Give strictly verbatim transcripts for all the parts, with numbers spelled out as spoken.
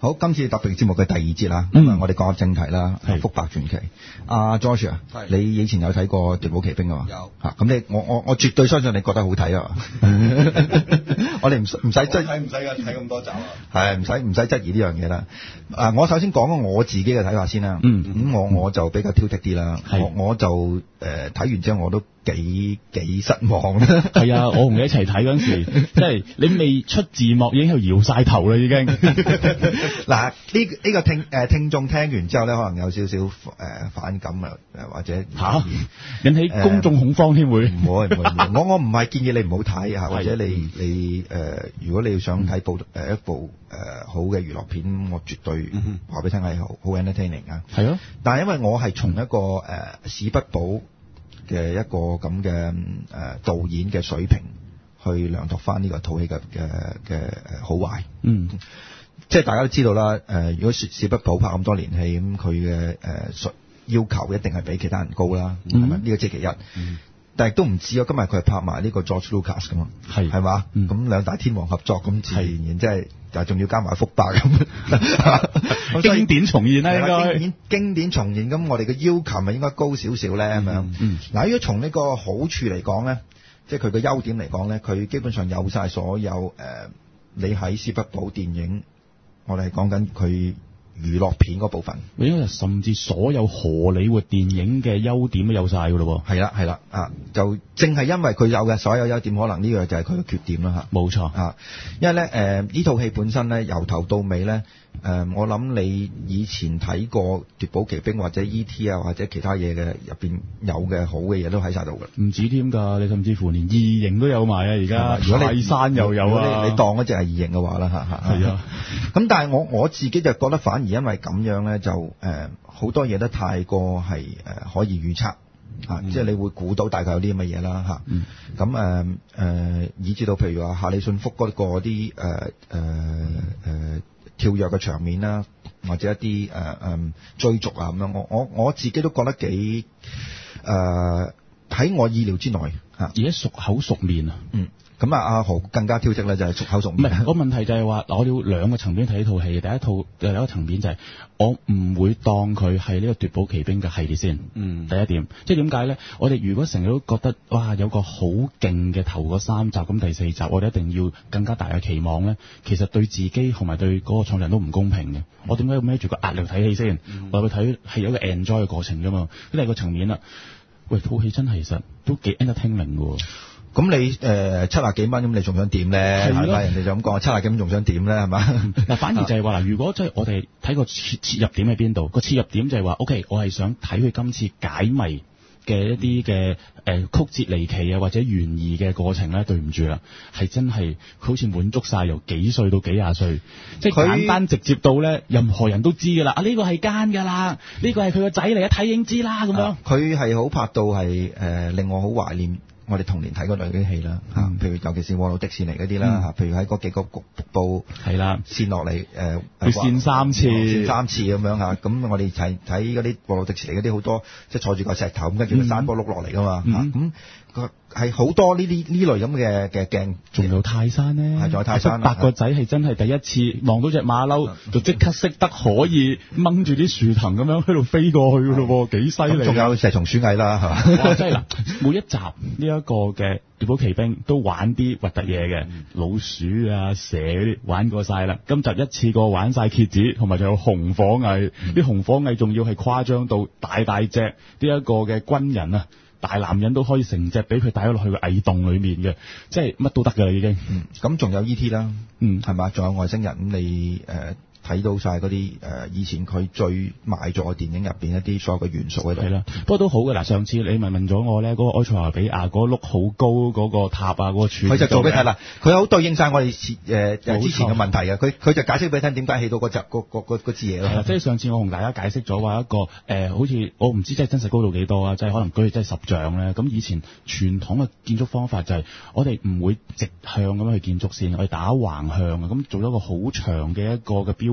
好，今次特別節目嘅第二節啦，咁、嗯、啊，我哋講下正題啦，《福伯傳奇》。阿 George 啊，你以前有睇過《奪寶奇兵》啊嘛？有。嚇，咁你我我我絕對相信你覺得好睇啊！我哋唔唔使質， 睇唔使㗎，睇咁多集啊。 係唔使唔使質疑呢樣嘢啦。啊，我首先講講我自己嘅睇法先啦。嗯。咁、嗯、我我就比較挑剔啲啦。我我就誒睇、呃、完之後我都幾幾失望啦。 係啊，我同你一齊睇嗰陣時，即係你未出字幕已經喺度搖晒頭啦，已經。 嗱，呢、這、呢個聽誒、呃、聽眾聽完之後咧，可能有少少誒反感啊，或者嚇引起公眾恐慌添會。 唔會唔會，我我唔係建議你唔好睇嚇，或者你你誒、呃，如果你要想睇部誒、呃、一部誒、呃、好嘅娛樂片，我絕對話俾你聽係好好 entertaining 啊。係啊，但係因為我係從一個誒、呃、史畢堡嘅一個咁嘅誒導演嘅水平去量度翻呢個套戲嘅嘅嘅誒好壞。嗯。即係大家都知道啦，誒、呃，如果史史畢堡拍咁多年戲，咁佢嘅誒要求一定係比其他人高啦，係咪？呢個即係其一。嗯、但係都唔止啊，今日佢係拍埋呢個 George Lucas 噶嘛，係係嘛？咁、嗯、兩大天王合作，咁自然然即係，但係仲要加埋福伯咁， 經典重現啦，應該經典經典重現。咁我哋嘅要求咪應該高少少咧，咁、嗯、樣。嗱、嗯嗯，如果從呢個好處嚟講咧，即係佢嘅優點嚟講咧，佢基本上有晒所有誒、呃，你喺史畢堡電影。我哋係講緊佢娛樂片嗰部分， 應該甚至所有荷里活電影嘅優點都有晒㗎咯喎。 係啦係啦啊，就正係因為佢有嘅所有優點，可能呢個就係佢嘅缺點啦嚇。冇錯啊，因為咧誒呢套戲本身咧由頭到尾咧誒，我諗你以前睇過奪寶奇兵或者 E T 啊或者其他嘢嘅入邊有嘅好嘅嘢都喺晒度㗎。 唔止添㗎，你甚至乎連異形都有埋啊！而家如果你泰山又有啊， 你，你當嗰隻係異形嘅話啦嚇嚇。係啊，咁但係我我自己就覺得反而因為咁樣咧就誒好、呃、多嘢都太過係誒、呃、可以預測。啊！嗯、即係你會估到大概有啲咁嘅嘢啦嚇，咁誒誒，以至到譬如話夏里遜福嗰個啲誒誒誒跳躍嘅場面啦，或者一啲誒誒追逐啊咁樣，我我我自己都覺得幾誒喺我意料之內嚇， 而家熟口熟面啊， 嗯。咁啊，阿豪更加挑剔咧，就係熟口熟面。 唔係個問題就係話，我要兩個層面睇呢套戲。第一套第一個層面就係、是、我唔會當佢係呢個奪寶奇兵嘅系列先。嗯，第一點，即係點解咧？我哋如果成日都覺得哇，有個好勁嘅頭嗰三集，咁第四集我哋一定要更加大嘅期望咧，其實對自己同埋對嗰個創作人都唔公平嘅。嗯、我點解要孭住個壓力睇戲先？嗯、我去睇係有一個 enjoy 嘅過程㗎嘛。呢第二個層面啦，喂，套戲真係其實都幾 entertaining 㗎喎。 咁你誒七廿幾蚊，咁你仲想點咧？係咪？人哋就咁講，七廿幾蚊仲想點咧？係嘛？ 嗱，反而就係話嗱，如果即係我哋睇個切切入點喺邊度？個切入點就係話，OK，我係想睇佢今次解謎嘅一啲嘅誒曲折離奇啊，或者懸疑嘅過程咧。對唔住啦，係真係好似滿足晒由幾歲到幾廿歲，即係簡單直接到咧，任何人都知㗎啦。啊，呢個係奸㗎啦，呢個係佢個仔嚟，一睇已經知啦咁樣。 佢係好拍到係誒、呃、令我好懷念。我哋童年睇嗰類啲戲啦，嚇、嗯，譬如尤其是《旺路迪士尼》嗰啲啦，嚇、嗯，譬如喺嗰幾個瀑布係啦，跣落嚟誒， 佢跣三次， 跣三次咁樣嚇，咁我哋睇睇嗰啲《旺路迪士尼》嗰啲好多，即係坐住個石頭咁，跟住個山坡碌落嚟噶嘛，嚇、嗯，咁個係好多呢啲呢類咁嘅嘅鏡， 仲有泰山咧， 係仲有泰山啦， 八個仔係真係第一次望到隻馬騮，就即刻識得可以掹住啲樹藤咁樣喺度飛過去噶咯喎，幾犀利！ 仲有蛇蟲鼠蟻啦，係嘛？ 哇！真係嗱，每一集呢一個嘅奪寶奇兵都玩啲核突嘢嘅，老鼠啊、蛇嗰啲玩過晒啦。今集一次過玩晒蠍子，同埋仲有紅火蟻，啲紅火蟻仲要係誇張到大大隻，呢一個嘅軍人啊！大男人都可以成隻俾佢帶咗落去個蟻洞裏面嘅，即係乜都得㗎啦已經。 嗯，咁仲有 E T 啦，嗯，係嘛？仲有外星人，咁你誒。呃睇到晒嗰啲誒以前佢最賣座嘅電影入邊一啲所有嘅元素喺度。係啦， 不過都好嘅嗱。上次你咪問咗我咧，嗰、那個埃塞俄比亞嗰碌好高嗰個塔啊，嗰、那個柱， 佢就做俾你睇啦。佢好對應晒我哋誒、呃、之前嘅問題嘅。佢佢就解釋俾你聽點解起到嗰隻嗰嗰嗰嗰支嘢咯。係啦， 即係上次我同大家解釋咗話一個誒、呃，好似我唔知即係真實高度幾多啊，即係可能舉真係十丈咧。咁以前傳統嘅建築方法就係我哋唔會直向咁樣去建築線，我哋打橫向啊，咁做咗一個好長嘅一個嘅標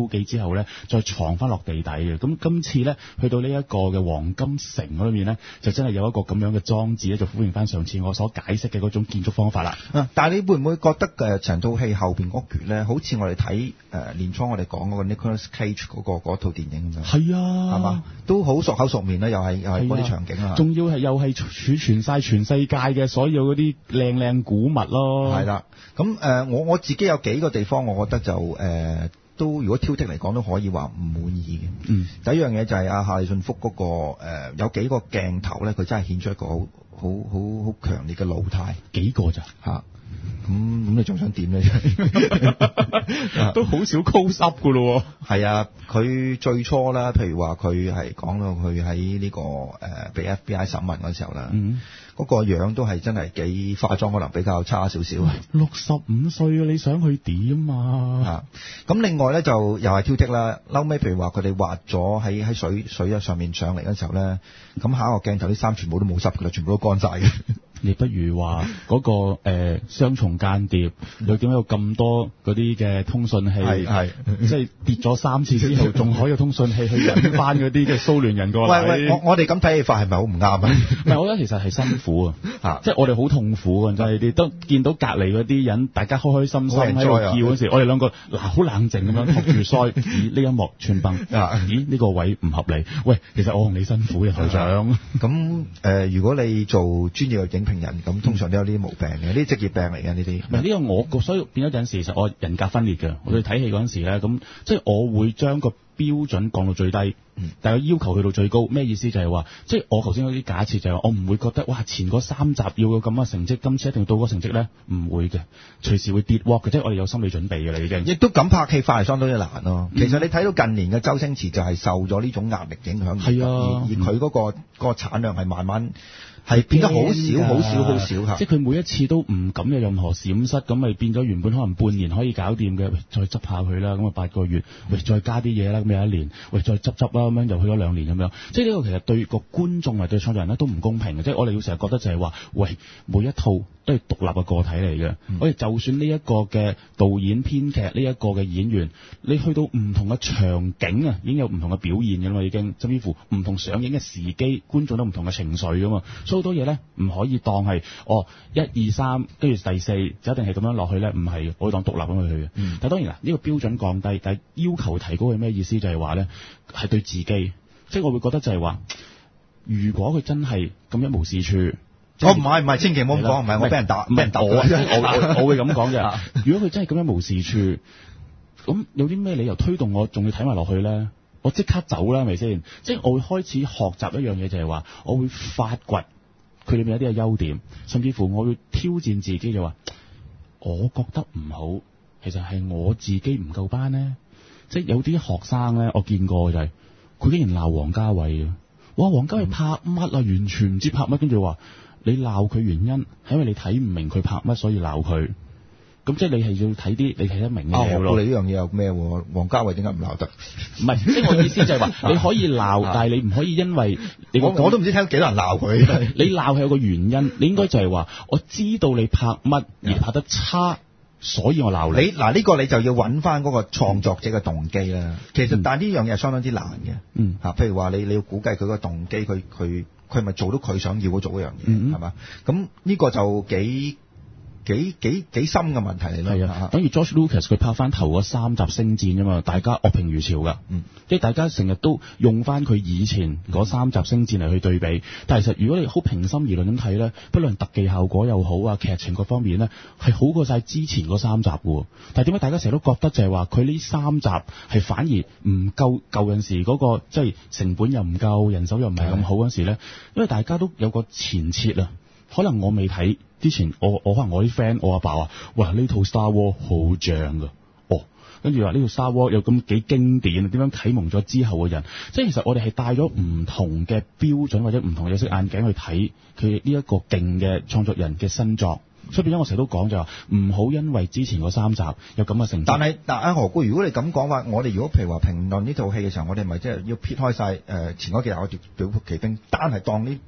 記之後咧，再藏翻落地底嘅。咁今次咧去到呢一個嘅黃金城嗰裏面咧，就真係有一個咁樣嘅裝置咧，就呼應翻上次我所解釋嘅嗰種建築方法啦。 啊，但係你會唔會覺得誒成套戲後邊嗰橛咧，好似我哋睇誒年初我哋講嗰個 Nicolas Cage 嗰、嗰個嗰套電影咁樣？ 係啊， 係嘛，都好熟口熟面啦，又係又係嗰啲場景啊， 仲要係又係儲存晒全世界嘅所有嗰啲靚靚古物咯。 係啦，咁誒、呃、我我自己有幾個地方，我覺得就誒、呃、都如果挑剔嚟講都可以話唔滿意嘅。嗯，第一樣嘢就係阿夏利遜福嗰個誒、呃、有幾個鏡頭咧，佢真係顯出一個好好好好強烈嘅老態。 幾個咋嚇？咁咁你仲想點咧？ 都好少 close up 噶咯。 係啊，佢最初啦，譬如話佢係講到佢喺呢個誒被 F B I 審問嗰時候啦，嗯，嗰、嗰個樣都係真係幾化妝可能比較差少少。 六十五歲啊，你想去點啊？ 嚇！咁另外咧就又係挑剔啦。後尾譬如話佢哋滑咗喺喺水水上面上嚟嗰時候咧，咁下一個鏡頭啲衫全部都冇濕㗎啦，全部都乾晒嘅。 你不如話嗰、嗰個誒、呃、雙重間諜，又點解有咁多嗰啲嘅通訊器？係係，即係跌咗三次之後，仲可以有通訊器去引翻嗰啲嘅蘇聯人過嚟。 喂喂，我我哋咁睇戲法係咪好唔啱啊？ 唔係，我覺得其實係辛苦啊，啊即係我哋好痛苦啊！真係啲都見到隔離嗰啲人，大家開開心心喺度叫嗰時，我哋兩個嗱好冷靜咁樣托住腮，咦呢一幕串崩啊！咦呢、呢個位唔合理？喂，其實我同你辛苦嘅台長。 咁誒、呃，如果你做專業嘅影評人，咁通常都有呢啲毛病嘅，呢啲職業病嚟嘅呢啲。唔係呢個我，所以變咗陣時，其實我人格分裂嘅。我哋睇戲嗰陣時咧，咁即係我會將個標準降到最低，嗯、但係要求去到最高。咩意思就係話，即係我頭先嗰啲假設就係話，我唔會覺得哇前嗰三集要有咁嘅成績，今次一定要到嗰個成績咧，唔會嘅，隨時會跌鑊嘅，即係我哋有心理準備嘅啦已經。亦都咁拍戲法係相當之難咯。其實你睇到近年嘅周星馳就係受咗呢種壓力影響，係啊，而佢嗰、嗰個嗰、嗯嗰個產量係慢慢。係變得好少，好少，好少嚇。即係佢每一次都唔敢有任何閃失，咁咪變咗原本可能半年可以搞掂嘅，喂，再執下佢啦，咁啊八個月，喂，再加啲嘢啦，咁有一年，喂，再執執啦，咁樣又去咗兩年咁樣。即係呢個其實對個觀眾或對創作人咧都唔公平嘅。即係我哋要成日覺得就係話，喂，每一套都係獨立嘅個體嚟嘅。嗯、我哋就算呢一個嘅導演、編劇，呢一個嘅演員，你去到唔同嘅場景啊，已經有唔同嘅表現嘅啦嘛，已經，甚至乎唔同上映嘅時機，觀眾都唔同嘅情緒噶嘛。好多嘢咧唔可以當係哦一二三跟住第四就一定係咁樣落去咧，唔係，我會當獨立咁去嘅。嗯、但係當然啦，呢、呢個標準降低，但係要求提高係咩意思？就係話咧係對自己，即係我會覺得就係話，如果佢真係咁一無是處， 我唔係唔係，千祈唔好咁講，唔係我俾人打，俾人打我，我我會咁講嘅。如果佢真係咁一無是處，咁有啲咩理由推動我仲要睇埋落去咧？我即刻走啦，係咪先？即係我會開始學習一樣嘢，就係話我會發掘佢裏面有啲嘅優點，甚至乎我會挑戰自己，就話我覺得唔好，其實係我自己唔夠班咧。即係有啲學生咧，我見過就係、是、佢竟然鬧王家衛啊！哇，王家衛拍乜啊？完全唔知拍乜，跟住話你鬧佢原因係因為你睇唔明佢拍乜，所以鬧佢。咁即係你係要睇啲你睇得明嘅嘢咯。你呢樣嘢有咩？王家衛點解唔鬧得？唔係，即係我意思就係話，你可以鬧，但係你唔可以因為你我，我都唔知聽幾多人鬧佢。你鬧係有個原因，你應該就係話，我知道你拍乜而拍得差，所以我鬧你。嗱，呢個你就要揾翻嗰個創作者嘅動機啦。其實，但係呢樣嘢係相當之難嘅。嗯，嚇，譬如話你你要估計佢個動機，佢佢佢咪做到佢想要嗰做嗰樣嘢，係嘛？咁呢個就幾。幾幾幾深嘅問題嚟咯，係啊，等於 George Lucas 佢拍翻頭嗰三集星戰啫嘛，大家惡評如潮噶，嗯，即係大家成日都用翻佢以前嗰三集星戰嚟去對比，但係其實如果你好平心而論咁睇咧，不論特技效果又好啊，劇情各方面咧，係好過晒之前嗰三集嘅，但係點解大家成日都覺得就係話佢呢三集係反而唔夠舊陣時嗰個即係成本又唔夠，人手又唔係咁好嗰陣時咧？因為大家都有個前設啊。可能我未睇之前，我我可能我啲 friend， 我阿爸話：哇，呢套 Star Wars 好正㗎，哦，跟住話呢套 Star Wars 有咁幾經典，點樣啟蒙咗之後嘅人？即係其實我哋係帶咗唔同嘅標準或者唔同嘅有色眼鏡去睇佢呢一個勁嘅創作人嘅新作，所以變咗我成日都講就話唔好因為之前嗰三集有咁嘅成績。但係嗱，阿何故，如果你咁講話，我哋如果譬如話評論呢套戲嘅時候，我哋咪即係要撇開晒誒前嗰幾日我哋表騎兵，單係當呢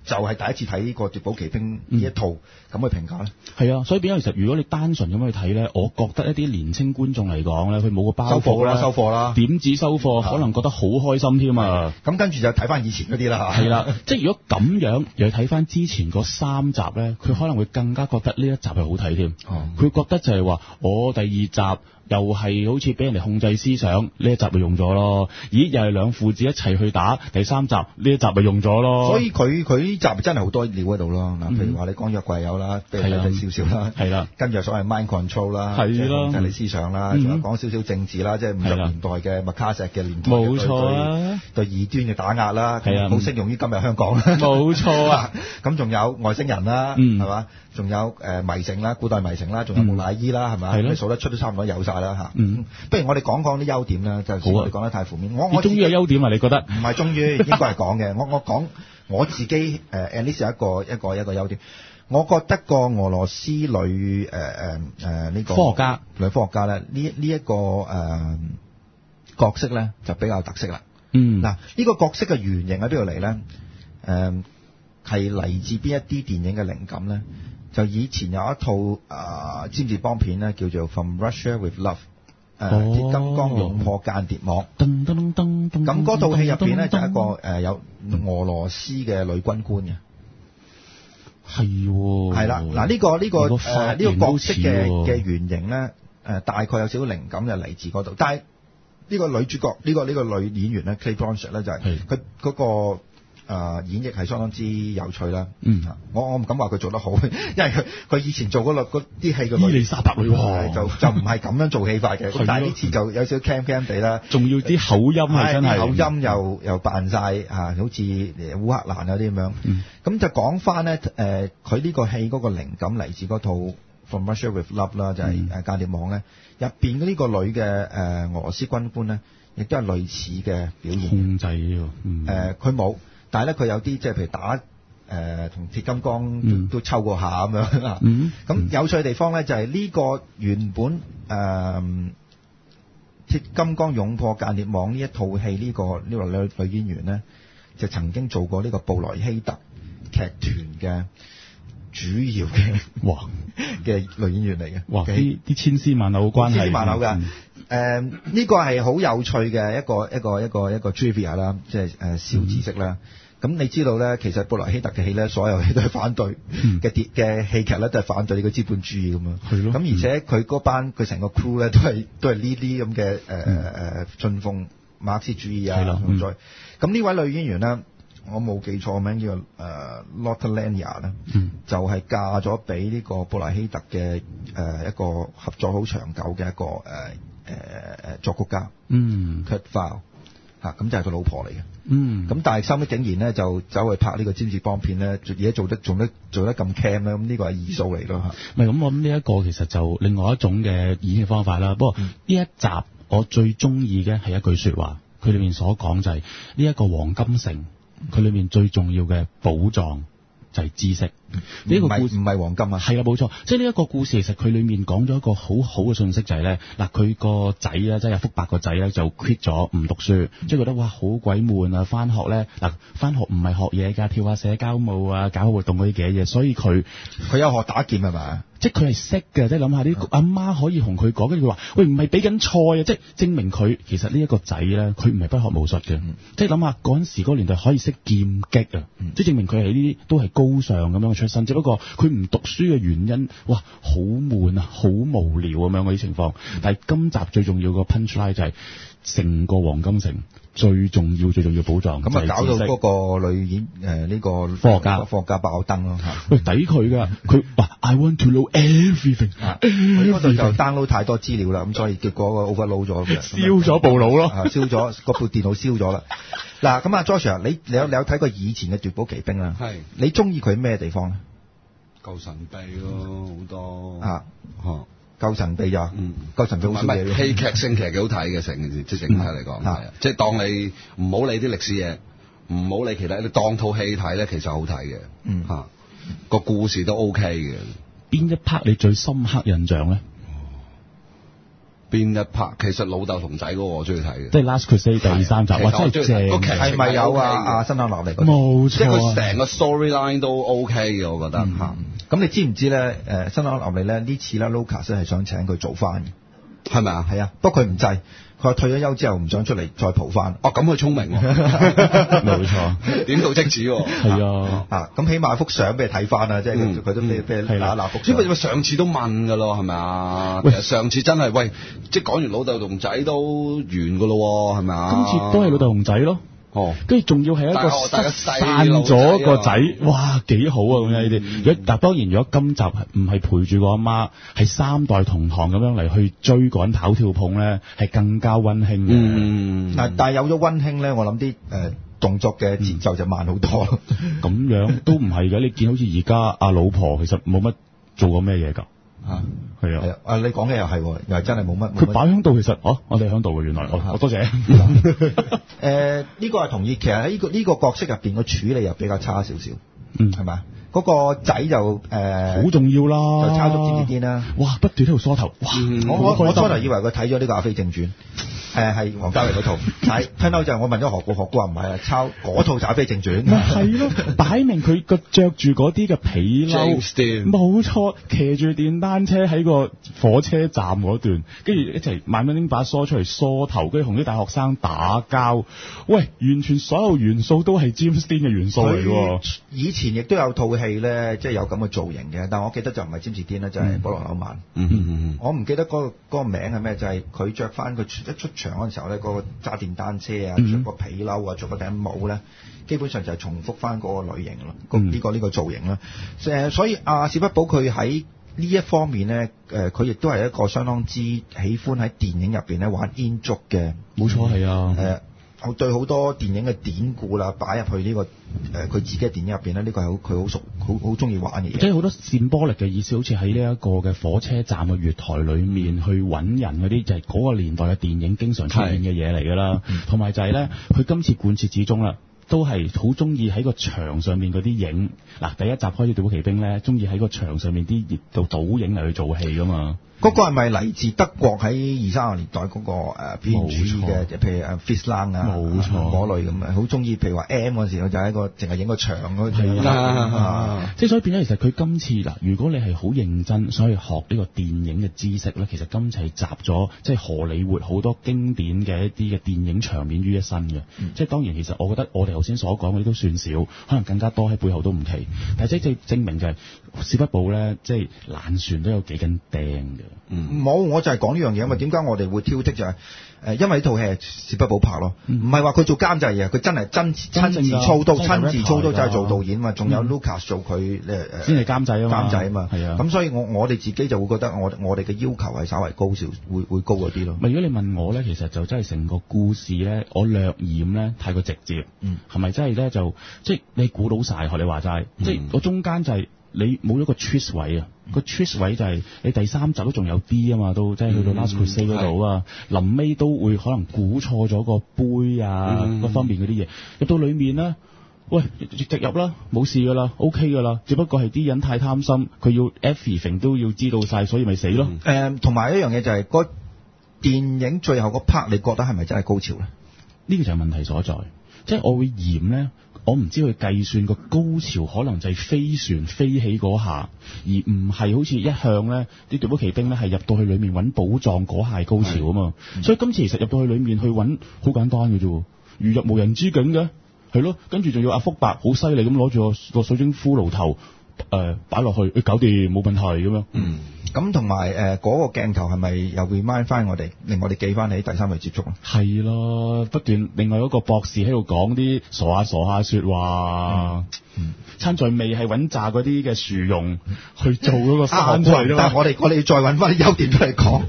就係第一次睇呢個奪寶奇兵呢一套咁去評價咧。 係啊，所以變咗其實如果你單純咁去睇咧，我覺得一啲年青觀眾嚟講咧，佢冇個包袱啦， 收貨啦， 點止收貨，可能覺得好開心添啊！ 咁跟住就睇翻以前嗰啲啦， 係啦，即係如果咁樣又睇翻之前嗰三集咧，佢可能會更加覺得呢一集係好睇添。佢、嗯、覺得就係話我第二集。又係好似俾人哋控制思想，呢一集咪用咗咯？咦，又係兩父子一齊去打，第三集呢一集咪用咗咯？ 所以佢佢呢集真係好多料喺度咯。嗱、嗯，譬如話你講約櫃有啦，俾你睇少少啦，係啦，跟住所謂 mind control 啦，即係控制你思想啦，仲有講少少政治啦，即係五十年代嘅麥卡錫嘅年代，冇錯啊，對異端嘅打壓啦，係啊，好適用於今日香港啦，冇錯啊。咁仲有外星人啦，係、嗯、嘛？仲有誒迷城啦，古代迷城啦，仲有木乃伊啦，係咪？你數得出都差唔多有晒啦嚇。嗯，不如我哋講講啲優點啦，就係我哋講得太負面。我我終於有優點啊？你覺得？唔係終於，應該係講嘅。我我講我自己誒 at least 有一個一個一個優點。我覺得個俄羅斯女誒誒誒呢個科學家女科學家咧，呢呢一個誒、呃、角色咧就比較特色啦。嗯，嗱、這、呢個角色嘅原型喺邊度嚟咧？誒係嚟自邊一啲電影嘅靈感咧？就以前有一套啊詹士邦片咧，叫做 From Russia with Love， 誒、呃哦、鐵金剛勇破間諜網。咁嗰套戲入邊咧就係一個誒、呃、有俄羅斯嘅女軍官嘅。係喎。係啦，嗱、這、呢個呢、這個誒呢、呃這個角色嘅嘅原型咧，誒、呃、大概有少少靈感就嚟自嗰度。但係呢個女主角呢、這個呢、這個女演員咧 Cate Blanchett 咧就係佢嗰個。誒、呃、演繹係相當之有趣啦。嗯，我我唔敢話佢做得好，因為佢佢以前做嗰嗰啲戲嘅伊麗莎白女王就就唔係咁樣做戲法嘅。但係呢次就有少少 cam cam 地啦，仲要啲口音係真係口音又又扮晒嚇，好似烏克蘭嗰啲咁樣。咁、嗯、就講翻咧誒，佢呢個戲嗰個靈感嚟自嗰套 From Russia with Love 啦，就係誒間諜網咧入邊呢個女嘅誒、呃、俄羅斯軍官咧，亦都係類似嘅表現控制喎。誒、嗯，佢、呃、冇。但係咧，佢有啲即係譬如打誒同、呃、鐵金剛都，嗯、都抽過下咁樣啊。咁、嗯嗯、有趣嘅地方咧，就係、是、呢個原本誒、呃、鐵金剛勇破間諜網呢一套戲呢、這個呢、這個女女演員咧，就曾經做過呢個布萊希特劇團嘅主要嘅哇嘅女演員嚟嘅。哇！啲啲千絲萬縷關係，千絲萬縷㗎。誒、嗯、呢、呃這個係好有趣嘅一個一個一個一個 trivia 啦，即係誒小知識啦。咁、嗯、你知道咧，其實布萊希特嘅戲咧，所有戲都係反對嘅碟嘅戲劇咧，都係反對呢個資本主義咁樣。係咯。咁而且佢嗰班佢成個 crew 咧，都係都係呢啲咁嘅誒誒信奉馬克思主義啊。係啦。咁再咁呢位女演員咧，我冇記錯名叫誒 Lotte Lenya 咧，就係、是、嫁咗俾呢個布萊希特嘅誒、呃、一個合作好長久嘅一個誒誒誒作曲家。嗯。Kurt Weill 嚇，咁就係佢老婆嚟嘅。嗯。咁但係收尾竟然咧就走去拍呢個詹士邦片咧，而家做得做得做得咁 cam 咧，咁呢個係異數嚟咯嚇。唔係咁，我諗呢一個其實就另外一種嘅演繹方法啦。不過呢一集我最中意嘅係一句説話，佢裏面所講就係呢一個黃金城。佢裏面最重要嘅寶藏就係知識。呢、嗯這個故事唔係黃金啊，係啊，冇錯。即係呢一個故事，其實佢裏面講咗一個好好嘅信息，就係咧嗱，佢個仔啊，即係福伯個仔咧，就 quit 咗唔讀書，即係覺得哇好鬼悶啊！翻學咧嗱，翻學唔係學嘢㗎，跳下社交舞啊，搞活動嗰啲嘅嘢，所以佢佢有學打劍係咪？即係佢係識嘅，即係諗下啲阿媽可以同佢講，跟住佢話：喂，唔係俾緊菜啊！即係證明佢其實呢一個仔咧，佢唔係不學無術嘅。嗯、即係諗下嗰陣時嗰個年代可以識劍擊啊！嗯、即係證明佢係呢啲都係高尚咁樣嘅出身。只不過佢唔讀書嘅原因，哇，好悶啊，好無聊咁樣嗰啲情況。嗯、但係今集最重要個 punchline 就係成個黃金城。最重要最重要寶藏，咁啊搞到嗰個女演誒呢個科學家科學家爆燈咯嚇，喂抵佢噶，佢話 I want to know everything，佢嗰度就 download 太多資料啦，咁所以結果個 overload 咗，燒咗部腦咯，燒咗嗰部電腦燒咗啦。嗱咁啊 Joshua，你你有你有睇過以前嘅奪寶奇兵啦？係，你中意佢咩地方咧？夠神秘咯，好多啊嚇。夠神秘咋？嗯，夠神秘好少嘢。戲劇性其實幾好睇嘅，成件事即係整體嚟講，係啊，即係當你唔好理啲歷史嘢，唔好理其他，你當套戲睇咧，其實好睇嘅。嗯，嚇個故事都 OK 嘅。邊一 part 你最深刻印象咧？ 邊一 part？其實老豆同仔嗰個我中意睇嘅， 即係 Last Crusade 第三集，哇真係正， 個劇係咪有啊啊新亞納嚟？ 冇錯， 即係佢成個 storyline 都 OK 嘅，我覺得嚇。 咁你知唔知咧？誒新亞納嚟咧呢次咧 Lucas 係想請佢做翻嘅， 係咪啊？ 係啊，不過佢唔制。佢話退咗休之後唔想出嚟再蒲翻。 哦，咁佢聰明喎， 冇錯， 點到即止喎。 係啊， 啊咁起碼幅相俾你睇翻啊，即係佢佢都俾俾你拿拿幅相。 因為上次都問㗎咯，係咪啊？其實上次真係喂，即係講完老豆同仔都完㗎咯，係咪啊？ 今次都係老豆同仔咯。哦，跟住仲要係一個失散咗個仔，哇，幾好啊！咁樣呢啲，如果但當然，如果今集唔係陪住個阿媽，係三代同堂咁樣嚟去追趕跑跳碰咧，係更加溫馨嘅。嗯， 嗱，但係有咗溫馨咧，我諗啲誒動作嘅節奏就慢好多。咁、 嗯、樣都唔係嘅，你見好似而家阿老婆其實冇乜做過咩嘢㗎。 嚇， 係啊， 係啊，啊你講嘅又係，又係真係冇乜。 佢擺喺度，其實哦，我哋喺度嘅原來，我我多謝。誒呢個係同意，其實喺呢個呢個角色入邊個處理又比較差少少， 嗯， 係咪？嗰個仔就誒好重要啦， 就抄足啲啲啦， 哇！不斷喺度梳頭，哇！ 我我我初頭以為佢睇咗呢個《阿飛正傳》。誒係黃家衞嗰套，睇聽到就係我問咗何故，何故話唔係啊，抄嗰套《阿飛正傳》。 咪係咯，擺明佢個著住嗰啲嘅皮褸，冇錯，騎住電單車喺個火車站嗰段，跟住一齊慢慢拎把梳出嚟梳頭，跟住同啲大學生打交。喂，完全所有元素都係 James Dean 嘅元素嚟喎。 以前亦都有套戲咧，即係有咁嘅造型嘅，但我記得就唔係 James Dean 啦，就係保羅紐曼。 嗯嗯嗯， 我唔記得嗰個嗰個名係咩，就係佢着翻佢一出場嗰陣時候咧，嗰個揸電單車啊，着個皮褸啊，着個頂帽咧，基本上就係重複翻嗰個類型咯，呢、嗯呢個呢、呢個造型啦。誒，所以阿史匹堡佢喺呢一方面咧，誒，佢亦都係一個相當之喜歡喺電影入邊咧玩 in joke 嘅。 冇錯，係啊。誒。 我對好多電影嘅典故啦，擺入去呢、呢個誒佢、呃、自己嘅電影入邊咧，呢、呢個係好佢好熟，好好中意玩嘅嘢。即係好多線波力嘅意思，好似喺呢一個嘅火車站嘅月台裏面去揾人嗰啲，就係嗰個年代嘅電影經常出現嘅嘢嚟㗎啦。同埋就係咧，佢今次貫徹始終啦，都係好中意喺個牆上面嗰啲影。嗱，第一集開始《奪寶奇兵》咧，中意喺個牆上面啲熱度倒影嚟去做戲㗎嘛。嗰個係咪嚟自德國喺二三十年代嗰個誒表現主義嘅，譬如誒 Fistlang 啊，冇錯嗰類咁啊，好中意。譬如話 M 嗰時候就喺個淨係影個牆嗰啲啦。即係所以變咗，其實佢今次嗱，如果你係好認真想去學呢個電影嘅知識咧，其實今次係集咗即係荷里活好多經典嘅一啲嘅電影場面於一身嘅。嗯、即係當然，其實我覺得我哋頭先所講嗰啲都算少，可能更加多喺背後都唔奇。但係即係證明就係史匹堡咧，即係爛船都有幾根釘嘅。嗯，冇，我就係講呢樣嘢啊嘛。點解我哋會挑剔就係、是、誒，因為呢套戲係史匹堡拍咯，唔係話佢做監製嘅，佢真係真親自操刀、親自操刀就係做導演嘛。仲有 Lucas 做佢誒誒先係監製啊嘛，監製啊嘛，係啊。咁所以我我哋自己就會覺得我我哋嘅要求係稍為高少，會會高嗰啲咯。咪如果你問我咧，其實就真係成個故事咧，我略嫌咧太過直接，嗯，係咪真係咧就即係你估到晒？學你話齋，即係我中間就係、是。你冇一個 twist 位啊，個 twist 位就係你第三集都仲有啲啊嘛，都即係去到 Last Crusade 嗰度啊，臨尾都會可能估錯咗個杯啊，嗰、嗯、方面嗰啲嘢入到裡面咧，喂直入啦，冇事噶啦 ，OK 噶啦，只不過係啲人太貪心，佢要 everything 都要知道晒，所以咪死咯。誒、嗯，同埋一樣嘢就係、是、個電影最後個 part，你覺得係咪真係高潮咧？呢個就係問題所在，即係我會嫌咧。我唔知佢計算個高潮可能就係飛船飛起嗰下，而唔係好似一向咧啲奪寶奇兵咧係入到去裏面揾寶藏嗰下高潮啊嘛。所以今次其實入到去裏面去揾好簡單嘅啫，如入無人之境嘅，係咯。跟住仲要阿福伯好犀利咁攞住個個水晶骷髏頭誒擺落去，誒、欸、搞掂冇問題咁樣。嗯。咁同埋誒嗰個鏡頭係咪又 remind 翻我哋，令我哋記翻起第三位接觸啊？係咯，不斷另外一個博士喺度講啲傻下傻下説話。嗯，參在未係揾炸嗰啲嘅薯蓉去做嗰個山菜啫嘛。但係我哋我哋要再揾翻啲優點出嚟講，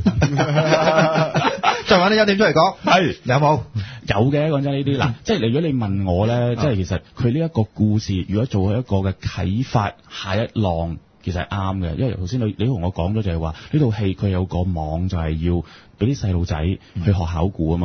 再揾啲優點出嚟講。係，你有冇？有嘅，講真呢啲嗱，即係如果你問我咧，即係其實佢呢一個故事，如果做一個嘅啟發，下一浪。其實係啱嘅，因為頭先你你同我講咗就係話呢套戲佢有個網就係要俾啲細路仔去學考古啊嘛。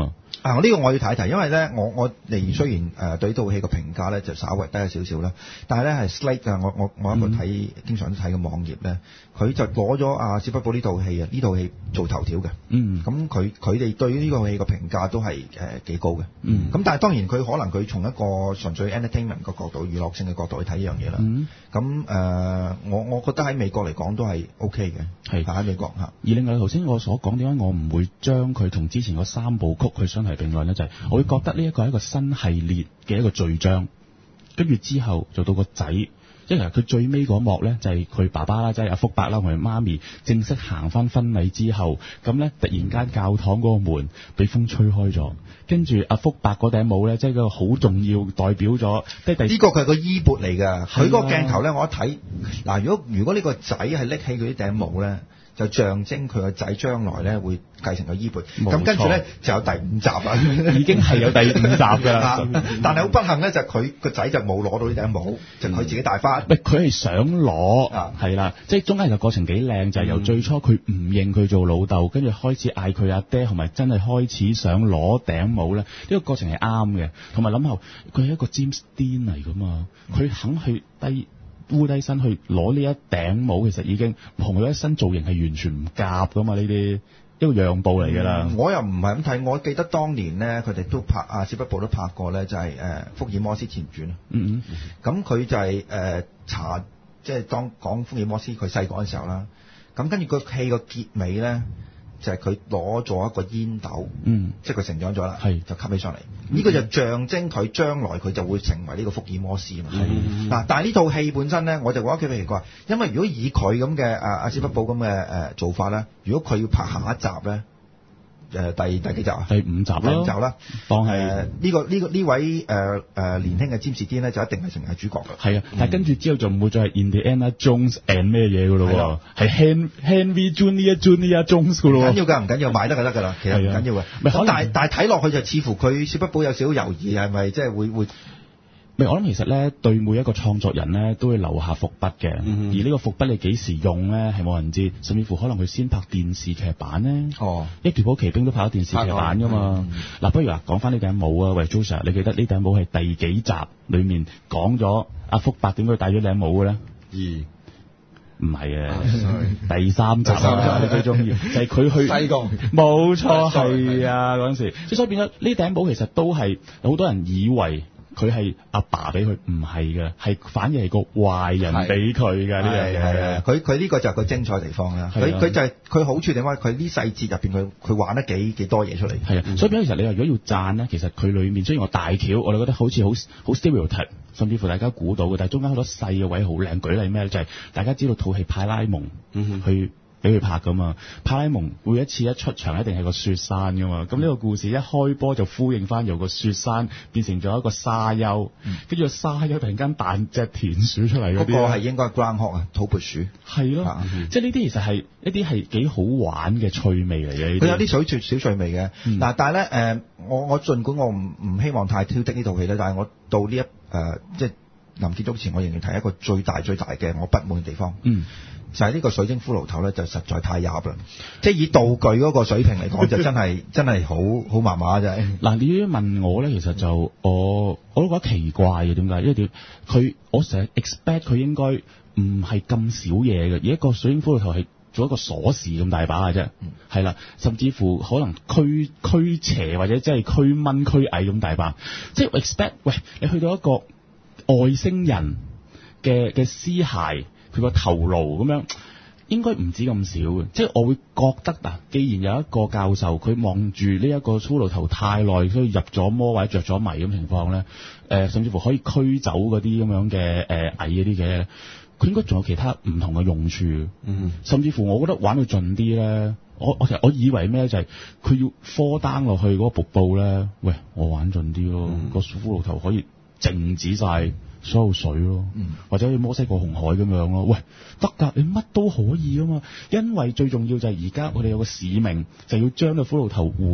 啊！呢、這個我要睇一睇，因為咧，我我哋雖然誒、呃、對呢套戲個評價咧就稍微低咗少少啦，但係咧係 Slate 啊，我我我一個睇、嗯、經常都睇嘅網頁咧，佢就攞咗阿史匹堡呢套戲啊，呢套戲做頭條嘅。嗯。咁佢佢哋對於呢個戲個評價都係誒幾高嘅。嗯。咁但係當然佢可能佢從一個純粹 entertainment 個角度、娛樂性嘅角度去睇呢樣嘢啦。嗯。咁誒、呃，我我覺得喺美國嚟講都係 OK 嘅。係。喺美國嚇。而另外頭先我所講點解我唔會將佢同之前嗰三部曲去相提並論咧，就係、是、我會覺得呢一個係一個新系列嘅一個序章，跟住之後就到個仔，因為其實佢最尾嗰幕咧就係、是、佢爸爸啦，即係阿福伯啦，同埋媽咪正式行翻婚禮之後，咁咧突然間教堂嗰個門俾風吹開咗，跟住阿福伯嗰頂帽咧，即係個好重要代表咗，即係第呢個佢係個衣缽嚟㗎，佢嗰個鏡頭咧，我一睇嗱，如果如果呢個仔係拎起佢啲頂帽咧，就象徵佢個仔將來咧會繼承個衣缽，咁跟住咧就有第五集啦， 已經係有第五集㗎啦。 但係好不幸咧，就佢個仔就冇攞到呢頂帽，嗯、就佢自己戴翻。 唔係佢係想攞，係啦，即係中間其實過程幾靚，就係、是、由最初佢唔認佢做老豆，跟住開始嗌佢阿爹，同埋真係開始想攞頂帽咧。呢、這個過程係啱嘅，同埋諗下佢係一個 James Dean 嚟㗎嘛，佢肯去低。烏低身去攞呢一頂帽，其實已經同佢一身造型係完全唔夾噶嘛，呢啲一個讓步嚟㗎啦。 我又唔係咁睇，我記得當年咧，佢哋都拍啊，史匹堡都拍過咧，就係、是、誒、呃《福爾摩斯前傳》啊。嗯嗯。咁佢就係、是、誒、呃、查，即係當講福爾摩斯佢細個嘅時候啦。咁跟住個戲個結尾咧，就係佢攞咗一個煙斗，嗯，即係佢成長咗啦，係就吸起上嚟。呢、這個就象徵佢將來佢就會成為呢個福爾摩斯啊嘛。嗱，但係呢套戲本身咧，我就覺得幾奇怪，因為如果以佢咁嘅啊阿史匹堡咁嘅誒做法咧，如果佢要拍下一集咧。誒、呃、第第幾集啊？ 第五集啦， 第五集啦， 當係呢、 呃這個呢、這個呢位誒誒、呃呃、年輕嘅詹士甸咧，就一定係成為主角㗎。 係啊，嗯、但係跟住之後就唔會再係 Indiana Jones and 咩嘢㗎咯喎，係 Hen Henry Junior Junior Jones 㗎咯喎。 唔緊要㗎，唔緊要，賣得就得㗎啦。其實唔緊要嘅。咁但係但係睇落去就似乎佢史匹堡有少少猶豫，係咪即係會會？ 我諗其實咧，對每一個創作人咧，都會留下伏筆嘅。嗯、而呢個伏筆你幾時用咧，係冇人知。甚至乎可能佢先拍電視劇版咧。哦，一奪寶奇兵都拍咗電視劇版噶嘛。嗱、嗯，不如話講翻呢頂帽啊，喂 Joshua，你記得呢頂帽係第幾集裏面講咗阿福伯點解戴咗頂帽嘅咧？二，唔係啊，第三集啊，你最中意就係佢去西貢， 冇錯係啊嗰陣時，即係所以變咗呢頂帽其實都係有好多人以為。佢係阿爸俾佢，唔係嘅，係反而係個壞人俾佢嘅呢樣嘢。 佢佢呢個就係個精彩地方啦。佢佢就係佢好處地方，佢啲細節入邊佢佢玩得幾幾多嘢出嚟。係啊、嗯， 所以變咗其實你話如果要讚咧，其實佢裡面雖然我大橋，我哋覺得好似好好 stereotype，甚至乎大家估到嘅，但係中間好多細嘅位好靚。舉例咩咧？就係、是、大家知道套戲派拉蒙、嗯、去。俾佢拍噶嘛，派拉蒙每一次一出場一定係個雪山噶嘛，咁呢個故事一開波就呼應翻由個雪山變成咗一個沙丘，跟住個沙丘突然間彈隻田鼠出嚟嗰啲，嗰個係應該係 groundhog 啊，土撥鼠。 係咯，嗯、即係呢啲其實係一啲係幾好玩嘅趣味嚟嘅。 佢有啲小趣小趣味嘅，嗱、嗯，但係咧誒，我我儘管我唔唔希望太挑剔呢套戲咧，但係我到呢一誒、呃、即係臨結束前，我仍然提一個最大最大嘅我不滿嘅地方。嗯。就係、是、呢個水晶骷髏頭咧，就實在太入啦！即係以道具嗰個水平嚟講，就真係真係好好麻麻啫。 嗱，你要問我咧，其實就我我都覺得奇怪嘅，點解？因為點佢我成日 expect 佢應該唔係咁少嘢嘅，而一個水晶骷髏頭係做一個鎖匙咁大把嘅啫，係、嗯、啦，甚至乎可能驅驅邪或者即係驅蚊驅蟻咁大把。即係 expect， 喂，你去到一個外星人嘅嘅屍骸。佢個頭顱咁樣應該唔止咁少嘅，即係我會覺得嗱，既然有一個教授佢望住呢一個骷髏頭太耐，所以入咗魔或者着咗迷咁情況咧，誒、呃，甚至乎可以驅走嗰啲咁樣嘅誒蟻嗰啲嘅，佢應該仲有其他唔同嘅用處。嗯，甚至乎我覺得玩到盡啲咧，我我其實我以為咩就係、是、佢要 fall down 落去嗰個瀑布咧，喂，我玩盡啲咯，嗯、個骷髏頭可以靜止晒所有水咯，嗯、或者好似摩西過紅海咁樣咯，喂，得㗎，你乜都可以啊嘛，因為最重要就係而家我哋有個使命，就要將個骷髏頭回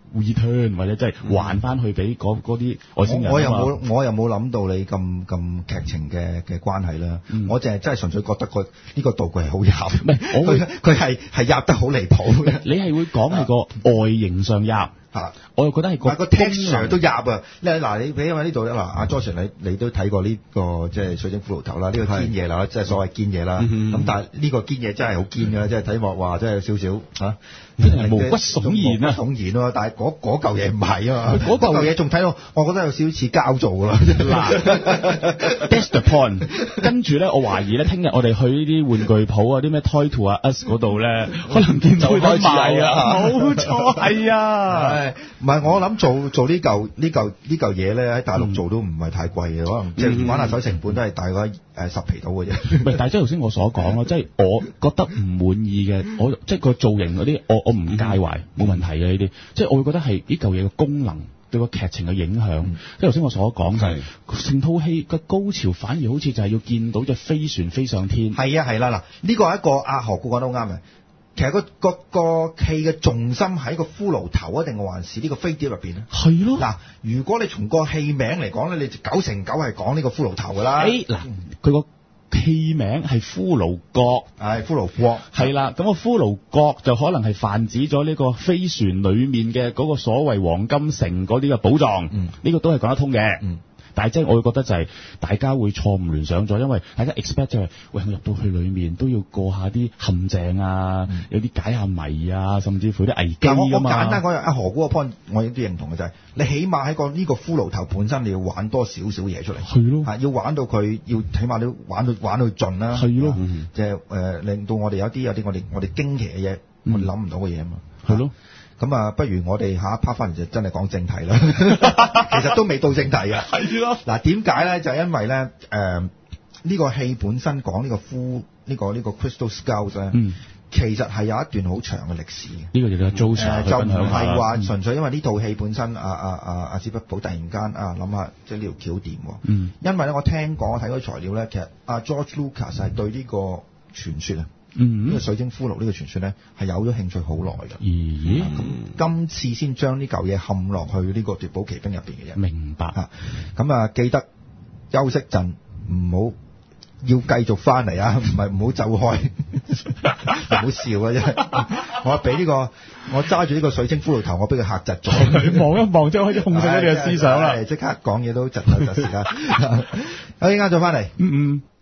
return 或者即係還翻去俾嗰嗰啲外星人。 我又冇我又冇諗到你咁咁劇情嘅嘅關係啦。嗯、我淨係真係純粹覺得佢呢個道具係好入，唔係佢佢係係入得好離譜嘅。 你係會講係個外形上入。 嚇！ 我又覺得係個個 texture 都入啊！你嗱你因為呢度嗱阿 George 你你都睇過呢、呢個即係水晶骷髏頭啦，呢、呢個堅嘢啦，即係所謂堅嘢啦。咁、嗯、但係呢個堅嘢真係好堅㗎啦，即係睇落話真係有少少嚇， 真係毛骨悚然啊！ 毛骨悚然啊！但係嗰嗰嚿嘢唔係啊嘛，嗰嚿嘢仲睇到，我覺得有少少似膠做㗎啦。嗱 ，that's the point。跟住咧，我懷疑咧，聽日我哋去呢啲玩具鋪啊，啲咩 Toy to Us 嗰度咧，可能見到開賣啊！冇錯，係啊。 唔係我諗做做呢嚿呢嚿呢嚿嘢咧喺大陸做都唔係太貴嘅，可能即係玩下手成本都係大概誒十皮到嘅啫。 唔係，但係即係頭先我所講咯，即係我覺得唔滿意嘅，我即係個造型嗰啲，我我唔介懷，冇問題嘅呢啲。即係我會覺得係呢嚿嘢嘅功能對個劇情嘅影響。即係頭先我所講就係成套戲嘅高潮反而好似就係要見到隻飛船飛上天。 係啊係啦嗱，呢個係一個阿何故講得好啱嘅。其實個個個戲嘅重心喺個骷髏頭啊，定還是呢個飛碟入邊咧？ 係咯。 嗱，如果你從個戲名嚟講咧，你九成九係講呢個骷髏頭噶啦。 誒嗱，佢個戲名係骷髏國， 係骷髏國， 係啦。咁個骷髏國就可能係泛指咗呢個飛船裡面嘅嗰個所謂黃金城嗰啲嘅寶藏。嗯，呢個都係講得通嘅。嗯。但係即係我會覺得就係大家會錯誤聯想咗，因為大家 expect 就係、是、喂，我入到去裡面都要過下啲陷阱啊，嗯、有啲解下謎啊，甚至乎啲危機㗎嘛。 我簡單講，阿何嗰個 point 我亦都認同嘅就係、是，你起碼喺個呢個骷髏頭本身你要玩多少少嘢出嚟。係咯。要玩到佢，要起碼都玩到玩到盡啦。係咯。即係誒，令到我哋有啲有啲我哋我哋驚奇嘅嘢，我哋諗唔到嘅嘢啊嘛。係咯。咁啊，不如我哋下一 part 翻嚟就真係講正題啦。其實都未到正題嘅。係咯。嗱，點解咧？就係、因為咧，誒、呃、呢、呢個戲本身講呢個骷呢個呢、呢個 Crystal Skulls 咧、嗯，其實係有一段好長嘅歷史嘅。呢個就係 Joshua 就唔係話純粹因為呢套戲本身，阿阿阿阿史匹堡突然間啊諗下即係呢條橋掂喎。嗯。因為咧，我聽講我睇嗰啲材料咧，其實阿 George Lucas 係對呢個傳說啊。嗯，呢個水晶骷髏呢個傳說咧係有咗興趣好耐㗎。咦？咁今次先將呢嚿嘢冚落去呢個奪寶奇兵入邊嘅啫。明白啊！咁啊，記得休息陣，唔好要繼續翻嚟啊！唔係唔好走開，唔好笑啊！真係，我俾呢個我揸住呢個水晶骷髏頭，我俾佢嚇窒咗。望一望即係開始控制咗你嘅思想啦。即刻講嘢都窒窒窒時間。好，依家再翻嚟。嗯嗯。